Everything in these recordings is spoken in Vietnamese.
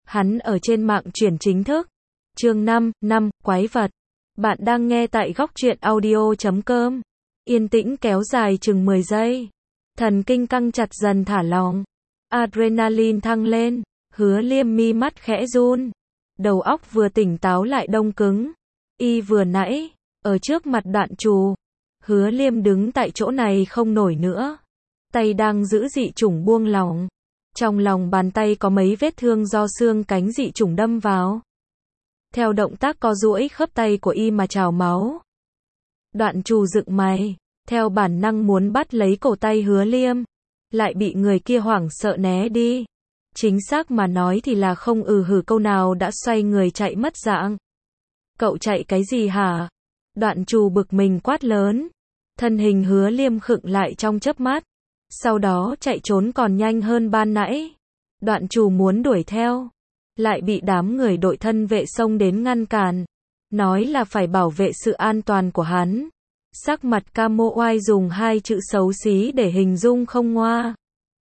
Hắn ở trên mạng chuyển chính thức. Chương 5, quái vật. Bạn đang nghe tại góc truyện audio.com. Yên tĩnh kéo dài chừng 10 giây. Thần kinh căng chặt dần thả lỏng. Adrenaline thăng lên. Hứa Liêm mi mắt khẽ run. Đầu óc vừa tỉnh táo lại đông cứng. Y vừa nãy, ở trước mặt Đoạn Trù. Hứa Liêm đứng tại chỗ này không nổi nữa. Tay đang giữ dị chủng buông lỏng. Trong lòng bàn tay có mấy vết thương do xương cánh dị chủng đâm vào. Theo động tác co duỗi khớp tay của y mà trào máu. Đoạn Trù dựng mày, theo bản năng muốn bắt lấy cổ tay Hứa Liêm, lại bị người kia hoảng sợ né đi. Chính xác mà nói thì là không hử câu nào đã xoay người chạy mất dạng. Cậu chạy cái gì hả? Đoạn Trù bực mình quát lớn. Thân hình Hứa Liêm khựng lại trong chớp mắt. Sau đó chạy trốn còn nhanh hơn ban nãy. Đoạn Trù muốn đuổi theo, lại bị đám người đội thân vệ xông đến ngăn cản. Nói là phải bảo vệ sự an toàn của hắn. Sắc mặt Camo Oai dùng hai chữ xấu xí để hình dung không ngoa.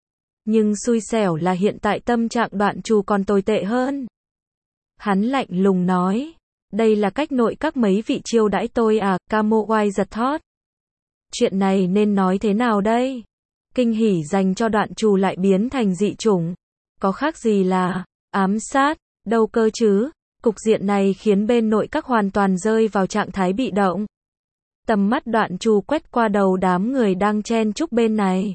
Nhưng xui xẻo là hiện tại tâm trạng Đoạn Trù còn tồi tệ hơn. Hắn lạnh lùng nói. Đây là cách nội các mấy vị chiêu đãi tôi à? Camo Oai giật thót. Chuyện này nên nói thế nào đây? Kinh hỉ dành cho Đoạn Trù lại biến thành dị chủng. Có khác gì là ám sát, đâu cơ chứ? Cục diện này khiến bên nội các hoàn toàn rơi vào trạng thái bị động. Tầm mắt Đoạn Trù quét qua đầu đám người đang chen chúc bên này.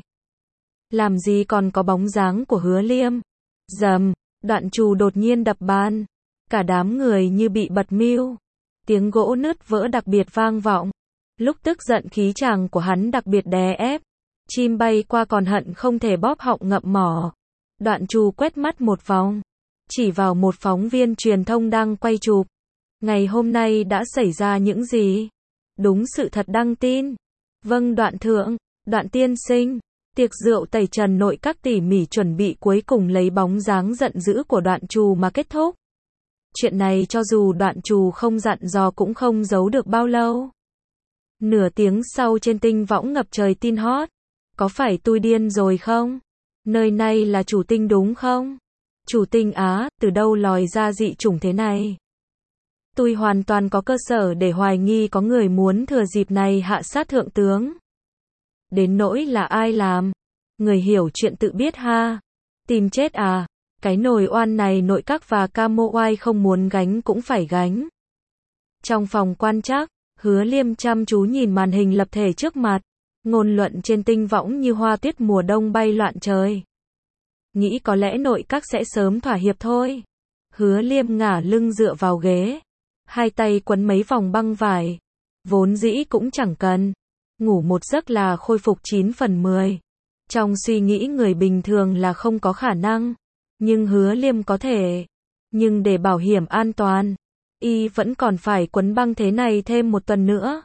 Làm gì còn có bóng dáng của Hứa Liêm. Rầm, Đoạn Trù đột nhiên đập bàn. Cả đám người như bị bật mưu. Tiếng gỗ nứt vỡ đặc biệt vang vọng. Lúc tức giận khí chàng của hắn đặc biệt đè ép. Chim bay qua còn hận không thể bóp họng ngậm mỏ. Đoạn Trù quét mắt một vòng, chỉ vào một phóng viên truyền thông đang quay chụp. Ngày hôm nay đã xảy ra những gì? Đúng sự thật đăng tin. Vâng Đoạn thượng, Đoạn tiên sinh. Tiệc rượu tẩy trần nội các tỉ mỉ chuẩn bị cuối cùng lấy bóng dáng giận dữ của Đoạn Trù mà kết thúc. Chuyện này cho dù Đoạn Trù không dặn dò cũng không giấu được bao lâu. Nửa tiếng sau trên tinh võng ngập trời tin hot. Có phải tôi điên rồi không? Nơi này là Chủ Tinh đúng không? Chủ Tinh á, từ đâu lòi ra dị chủng thế này? Tôi hoàn toàn có cơ sở để hoài nghi có người muốn thừa dịp này hạ sát thượng tướng. Đến nỗi là ai làm? Người hiểu chuyện tự biết ha. Tìm chết à? Cái nồi oan này nội các và Camo Oai không muốn gánh cũng phải gánh. Trong phòng quan trắc, Hứa Liêm chăm chú nhìn màn hình lập thể trước mặt. Ngôn luận trên tinh võng như hoa tuyết mùa đông bay loạn trời. Nghĩ có lẽ nội các sẽ sớm thỏa hiệp thôi. Hứa Liêm ngả lưng dựa vào ghế. Hai tay quấn mấy vòng băng vải. Vốn dĩ cũng chẳng cần. Ngủ một giấc là khôi phục 9 phần 10. Trong suy nghĩ người bình thường là không có khả năng. Nhưng Hứa Liêm có thể. Nhưng để bảo hiểm an toàn, y vẫn còn phải quấn băng thế này thêm một tuần nữa.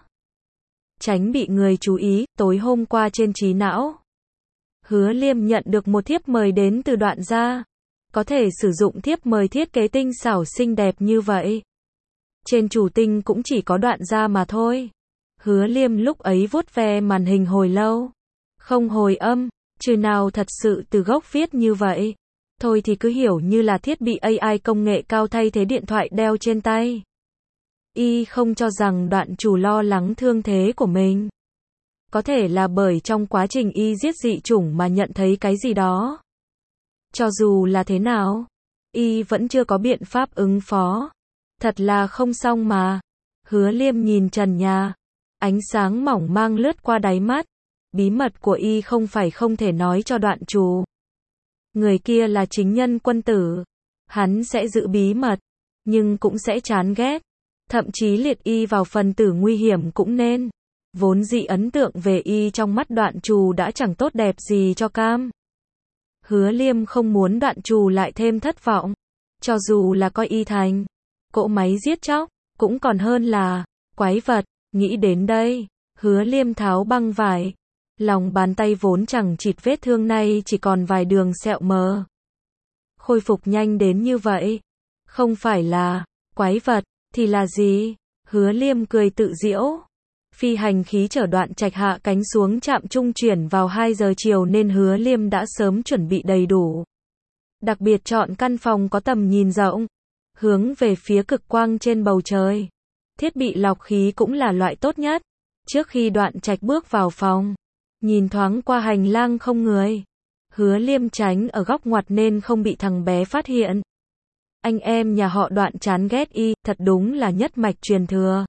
Tránh bị người chú ý, tối hôm qua trên trí não. Hứa Liêm nhận được một thiếp mời đến từ Đoạn gia. Có thể sử dụng thiếp mời thiết kế tinh xảo xinh đẹp như vậy. Trên Chủ Tinh cũng chỉ có Đoạn gia mà thôi. Hứa Liêm lúc ấy vuốt ve màn hình hồi lâu. Không hồi âm, trừ nào thật sự từ gốc viết như vậy. Thôi thì cứ hiểu như là thiết bị AI công nghệ cao thay thế điện thoại đeo trên tay. Y không cho rằng Đoạn Trù lo lắng thương thế của mình. Có thể là bởi trong quá trình y giết dị chủng mà nhận thấy cái gì đó. Cho dù là thế nào, y vẫn chưa có biện pháp ứng phó. Thật là không xong mà. Hứa Liêm nhìn trần nhà. Ánh sáng mỏng mang lướt qua đáy mắt. Bí mật của y không phải không thể nói cho Đoạn Trù. Người kia là chính nhân quân tử. Hắn sẽ giữ bí mật, nhưng cũng sẽ chán ghét. Thậm chí liệt y vào phần tử nguy hiểm cũng nên. Vốn dĩ ấn tượng về y trong mắt Đoạn Trù đã chẳng tốt đẹp gì cho cam. Hứa Liêm không muốn Đoạn Trù lại thêm thất vọng. Cho dù là coi y thành cỗ máy giết chóc, cũng còn hơn là quái vật. Nghĩ đến đây, Hứa Liêm tháo băng vải. Lòng bàn tay vốn chẳng chịt vết thương này chỉ còn vài đường sẹo mờ. Khôi phục nhanh đến như vậy. Không phải là quái vật, thì là gì? Hứa Liêm cười tự giễu. Phi hành khí chở Đoạn Trạch hạ cánh xuống trạm trung chuyển vào 2 giờ chiều nên Hứa Liêm đã sớm chuẩn bị đầy đủ. Đặc biệt chọn căn phòng có tầm nhìn rộng, hướng về phía cực quang trên bầu trời. Thiết bị lọc khí cũng là loại tốt nhất. Trước khi Đoạn Trạch bước vào phòng, nhìn thoáng qua hành lang không người. Hứa Liêm tránh ở góc ngoặt nên không bị thằng bé phát hiện. Anh em nhà họ Đoạn chán ghét y, thật đúng là nhất mạch truyền thừa.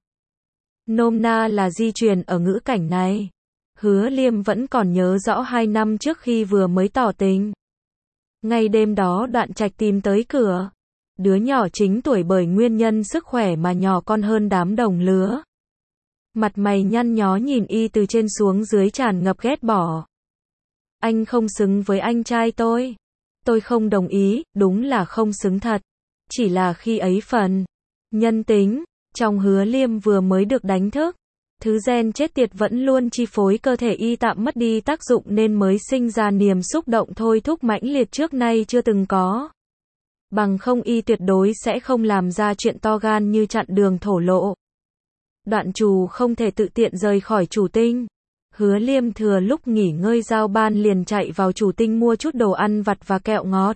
Nôm na là di truyền ở ngữ cảnh này. Hứa Liêm vẫn còn nhớ rõ 2 năm trước khi vừa mới tỏ tình. Ngay đêm đó Đoạn Trạch tìm tới cửa. Đứa nhỏ chính tuổi bởi nguyên nhân sức khỏe mà nhỏ con hơn đám đồng lứa. Mặt mày nhăn nhó nhìn y từ trên xuống dưới tràn ngập ghét bỏ. Anh không xứng với anh trai tôi. Tôi không đồng ý, đúng là không xứng thật. Chỉ là khi ấy phần nhân tính trong Hứa Liêm vừa mới được đánh thức. Thứ gen chết tiệt vẫn luôn chi phối cơ thể y tạm mất đi tác dụng nên mới sinh ra niềm xúc động thôi thúc mãnh liệt trước nay chưa từng có. Bằng không y tuyệt đối sẽ không làm ra chuyện to gan như chặn đường thổ lộ. Đoạn Trù không thể tự tiện rời khỏi Chủ Tinh. Hứa Liêm thừa lúc nghỉ ngơi giao ban liền chạy vào Chủ Tinh mua chút đồ ăn vặt và kẹo ngọt.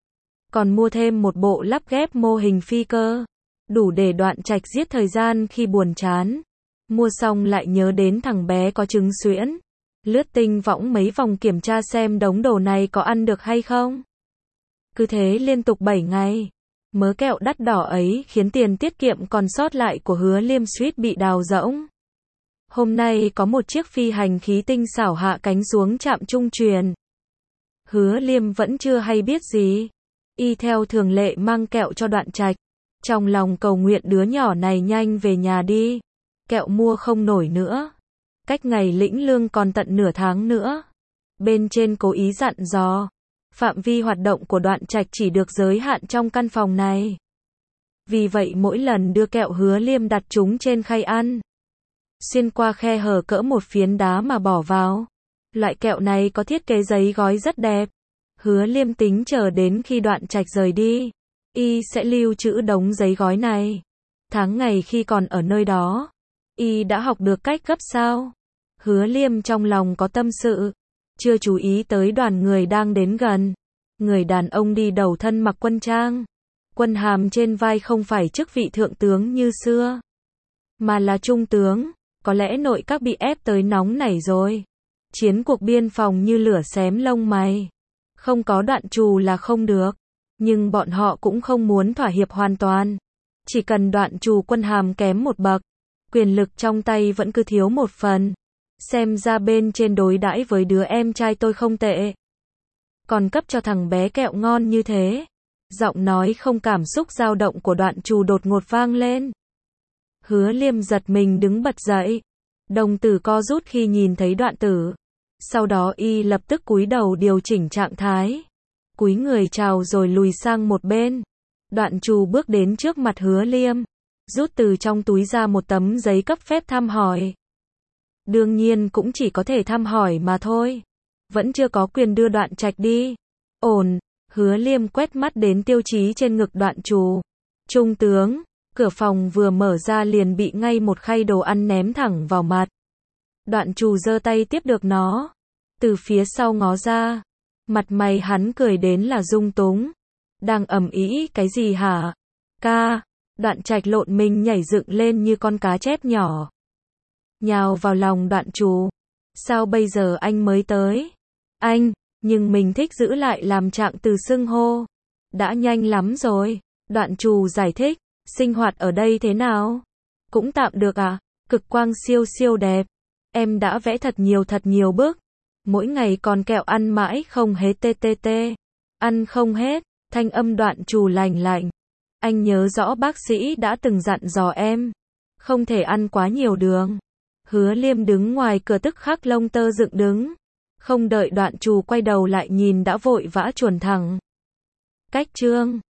Còn mua thêm một bộ lắp ghép mô hình phi cơ. Đủ để Đoạn Trạch giết thời gian khi buồn chán. Mua xong lại nhớ đến thằng bé có trứng suyễn. Lướt tinh võng mấy vòng kiểm tra xem đống đồ này có ăn được hay không. Cứ thế liên tục 7 ngày. Mớ kẹo đắt đỏ ấy khiến tiền tiết kiệm còn sót lại của Hứa Liêm suýt bị đào rỗng. Hôm nay có một chiếc phi hành khí tinh xảo hạ cánh xuống trạm trung truyền. Hứa Liêm vẫn chưa hay biết gì. Y theo thường lệ mang kẹo cho Đoạn Trạch. Trong lòng cầu nguyện đứa nhỏ này nhanh về nhà đi. Kẹo mua không nổi nữa. Cách ngày lĩnh lương còn tận nửa tháng nữa. Bên trên cố ý dặn dò. Phạm vi hoạt động của Đoạn Trạch chỉ được giới hạn trong căn phòng này. Vì vậy mỗi lần đưa kẹo Hứa Liêm đặt chúng trên khay ăn. Xuyên qua khe hở cỡ một phiến đá mà bỏ vào. Loại kẹo này có thiết kế giấy gói rất đẹp. Hứa Liêm tính chờ đến khi Đoạn Trạch rời đi. Y sẽ lưu trữ đống giấy gói này. Tháng ngày khi còn ở nơi đó. Y đã học được cách gấp sao. Hứa Liêm trong lòng có tâm sự. Chưa chú ý tới đoàn người đang đến gần. Người đàn ông đi đầu thân mặc quân trang. Quân hàm trên vai không phải chức vị thượng tướng như xưa. Mà là trung tướng. Có lẽ nội các bị ép tới nóng nảy rồi. Chiến cuộc biên phòng như lửa xém lông mày. Không có Đoạn Trù là không được. Nhưng bọn họ cũng không muốn thỏa hiệp hoàn toàn. Chỉ cần Đoạn Trù quân hàm kém một bậc. Quyền lực trong tay vẫn cứ thiếu một phần. Xem ra bên trên đối đãi với đứa em trai tôi không tệ. Còn cấp cho thằng bé kẹo ngon như thế. Giọng nói không cảm xúc dao động của Đoạn Trù đột ngột vang lên. Hứa Liêm giật mình đứng bật dậy. Đồng tử co rút khi nhìn thấy Đoạn Tử. Sau đó y lập tức cúi đầu điều chỉnh trạng thái. Cúi người chào rồi lùi sang một bên. Đoạn Trù bước đến trước mặt Hứa Liêm. Rút từ trong túi ra một tấm giấy cấp phép thăm hỏi. Đương nhiên cũng chỉ có thể thăm hỏi mà thôi. Vẫn chưa có quyền đưa Đoạn Trạch đi. Ổn. Hứa Liêm quét mắt đến tiêu chí trên ngực Đoạn Trù. Trung tướng. Cửa phòng vừa mở ra liền bị ngay một khay đồ ăn ném thẳng vào mặt. Đoạn Trù giơ tay tiếp được nó. Từ phía sau ngó ra. Mặt mày hắn cười đến là rung túng. Đang ầm ĩ cái gì hả? Ca. Đoạn Trạch lộn mình nhảy dựng lên như con cá chép nhỏ. Nhào vào lòng Đoạn Trù. Sao bây giờ anh mới tới? Anh, nhưng mình thích giữ lại làm trạng từ xưng hô. Đã nhanh lắm rồi. Đoạn Trù giải thích. Sinh hoạt ở đây thế nào? Cũng tạm được à? Cực quang siêu siêu đẹp. Em đã vẽ thật nhiều bức. Mỗi ngày còn kẹo ăn mãi không hết ttt. Ăn không hết. Thanh âm Đoạn Trù lành lạnh. Anh nhớ rõ bác sĩ đã từng dặn dò em. Không thể ăn quá nhiều đường. Hứa Liêm đứng ngoài cửa tức khắc lông tơ dựng đứng. Không đợi Đoạn Trù quay đầu lại nhìn đã vội vã chuồn thẳng. Cách chương